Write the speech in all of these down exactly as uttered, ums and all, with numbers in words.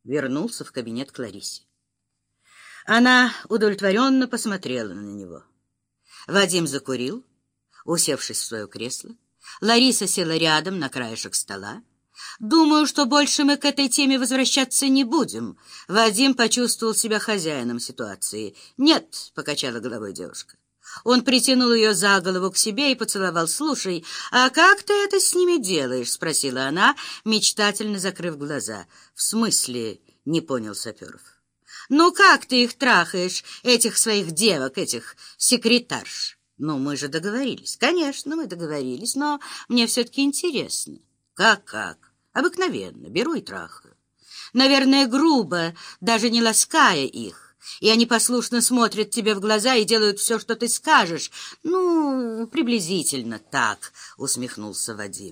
вернулся в кабинет к Ларисе. Она удовлетворенно посмотрела на него. Вадим закурил, усевшись в свое кресло. Лариса села рядом на краешек стола. «Думаю, что больше мы к этой теме возвращаться не будем». Вадим почувствовал себя хозяином ситуации. «Нет», — покачала головой девушка. Он притянул ее за голову к себе и поцеловал. «Слушай, а как ты это с ними делаешь?» — спросила она, мечтательно закрыв глаза. «В смысле?» — не понял Саперов. «Ну как ты их трахаешь, этих своих девок, этих секретарш?» «Ну, мы же договорились». «Конечно, мы договорились, но мне все-таки интересно». «Как-как? Обыкновенно. Беру и трахаю. Наверное, грубо, даже не лаская их. И они послушно смотрят тебе в глаза и делают все, что ты скажешь. Ну, приблизительно так», — усмехнулся Вадим.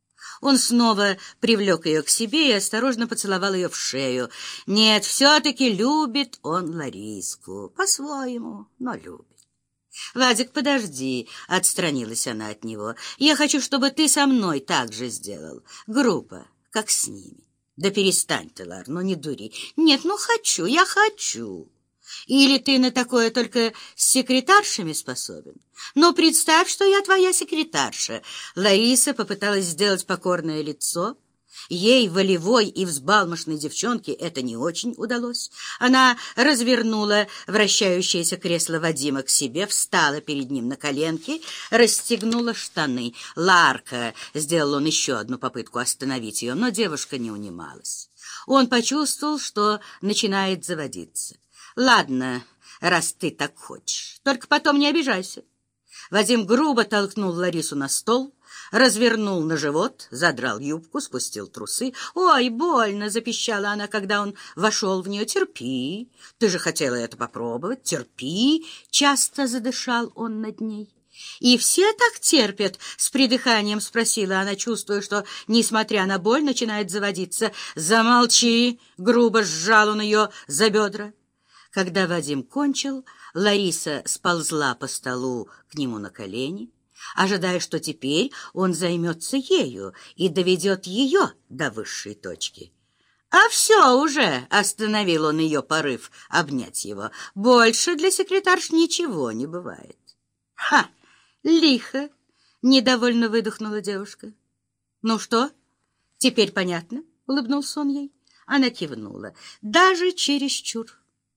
Он снова привлек ее к себе и осторожно поцеловал ее в шею. Нет, все-таки любит он Лариску. По-своему, но любит. «Вадик, подожди», — отстранилась она от него. «Я хочу, чтобы ты со мной так же сделал. Грубо, как с ними». «Да перестань ты, Лар, ну не дури». «Нет, ну хочу, я хочу». «Или ты на такое только с секретаршами способен? Но представь, что я твоя секретарша». Лариса попыталась сделать покорное лицо. Ей, волевой и взбалмошной девчонке, это не очень удалось. Она развернула вращающееся кресло Вадима к себе, встала перед ним на коленки, расстегнула штаны. «Ларка!» — сделал он еще одну попытку остановить ее, но девушка не унималась. Он почувствовал, что начинает заводиться. «Ладно, раз ты так хочешь, только потом не обижайся». Вадим грубо толкнул Ларису на стол, развернул на живот, задрал юбку, спустил трусы. «Ой, больно!» — запищала она, когда он вошел в нее. «Терпи! Ты же хотела это попробовать! Терпи!» — часто задышал он над ней. «И все так терпят?» — с придыханием спросила она, чувствуя, что, несмотря на боль, начинает заводиться. «Замолчи!» — грубо сжал он ее за бедра. Когда Вадим кончил, Лариса сползла по столу к нему на колени, ожидая, что теперь он займется ею и доведет ее до высшей точки. «А все уже!» — остановил он ее порыв обнять его. «Больше для секретарш ничего не бывает». «Ха! Лихо!» — недовольно выдохнула девушка. «Ну что, теперь понятно?» — улыбнулся он ей. Она кивнула. «Даже чересчур.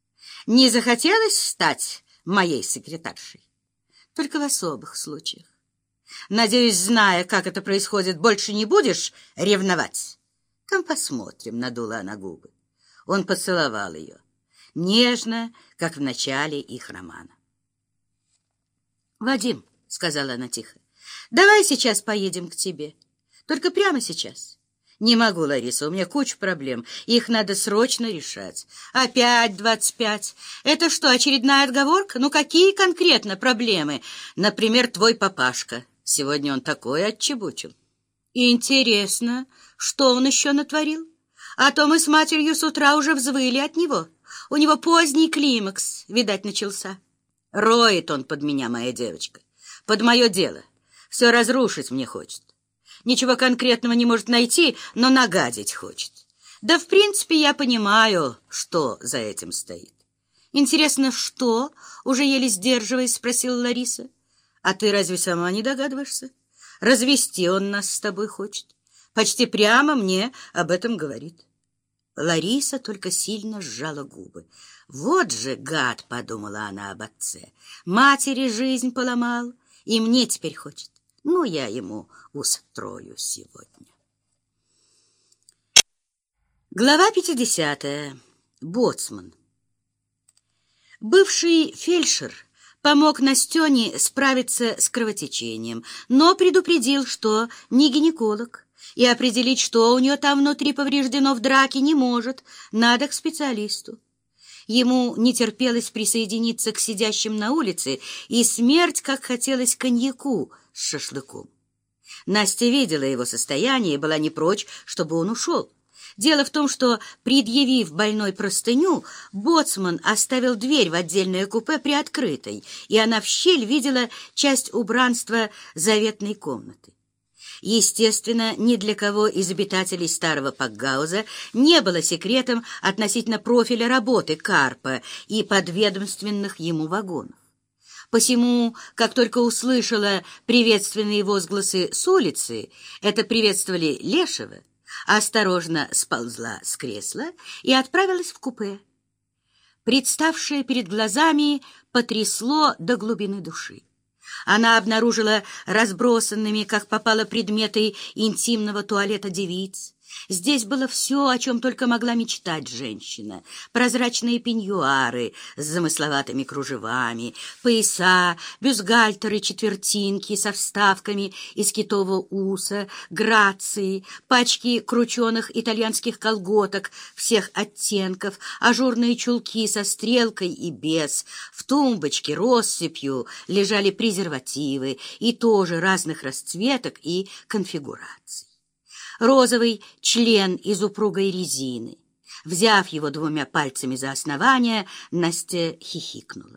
Не захотелось стать моей секретаршей?» «Только в особых случаях. Надеюсь, зная, как это происходит, больше не будешь ревновать?» «Там посмотрим», — надула она губы. Он поцеловал ее, нежно, как в начале их романа. «Вадим», — сказала она тихо, — «давай сейчас поедем к тебе. Только прямо сейчас». «Не могу, Лариса, у меня куча проблем. Их надо срочно решать». «Опять двадцать пять? Это что, очередная отговорка? Ну, какие конкретно проблемы? Например, твой папашка. Сегодня он такое отчебучил». «Интересно, что он еще натворил? А то мы с матерью с утра уже взвыли от него. У него поздний климакс, видать, начался». «Роет он под меня, моя девочка. Под мое дело. Все разрушить мне хочет. Ничего конкретного не может найти, но нагадить хочет. Да, в принципе, я понимаю, что за этим стоит». «Интересно, что?» — уже еле сдерживаясь, спросила Лариса. «А ты разве сама не догадываешься? Развести он нас с тобой хочет. Почти прямо мне об этом говорит». Лариса только сильно сжала губы. «Вот же гад!» — подумала она об отце. «Матери жизнь поломал, и мне теперь хочет. Ну, я ему устрою сегодня». Глава пятидесятая. Боцман. Бывший фельдшер помог Настене справиться с кровотечением, но предупредил, что не гинеколог, и определить, что у нее там внутри повреждено в драке, не может, надо к специалисту. Ему не терпелось присоединиться к сидящим на улице, и смерть, как хотелось, коньяку с шашлыком. Настя видела его состояние и была не прочь, чтобы он ушел. Дело в том, что, предъявив больной простыню, боцман оставил дверь в отдельное купе приоткрытой, и она в щель видела часть убранства заветной комнаты. Естественно, ни для кого из обитателей старого Пакгауза не было секретом относительно профиля работы Карпа и подведомственных ему вагонов. Посему, как только услышала приветственные возгласы с улицы, это приветствовали Лешего, осторожно сползла с кресла и отправилась в купе. Представшее перед глазами потрясло до глубины души. Она обнаружила разбросанными, как попало, предметы интимного туалета девиц. Здесь было все, о чем только могла мечтать женщина. Прозрачные пеньюары с замысловатыми кружевами, пояса, бюстгальтеры, четвертинки со вставками из китового уса, грации, пачки крученых итальянских колготок всех оттенков, ажурные чулки со стрелкой и без. В тумбочке россыпью лежали презервативы и тоже разных расцветок и конфигураций. Розовый член из упругой резины. Взяв его двумя пальцами за основание, Настя хихикнула.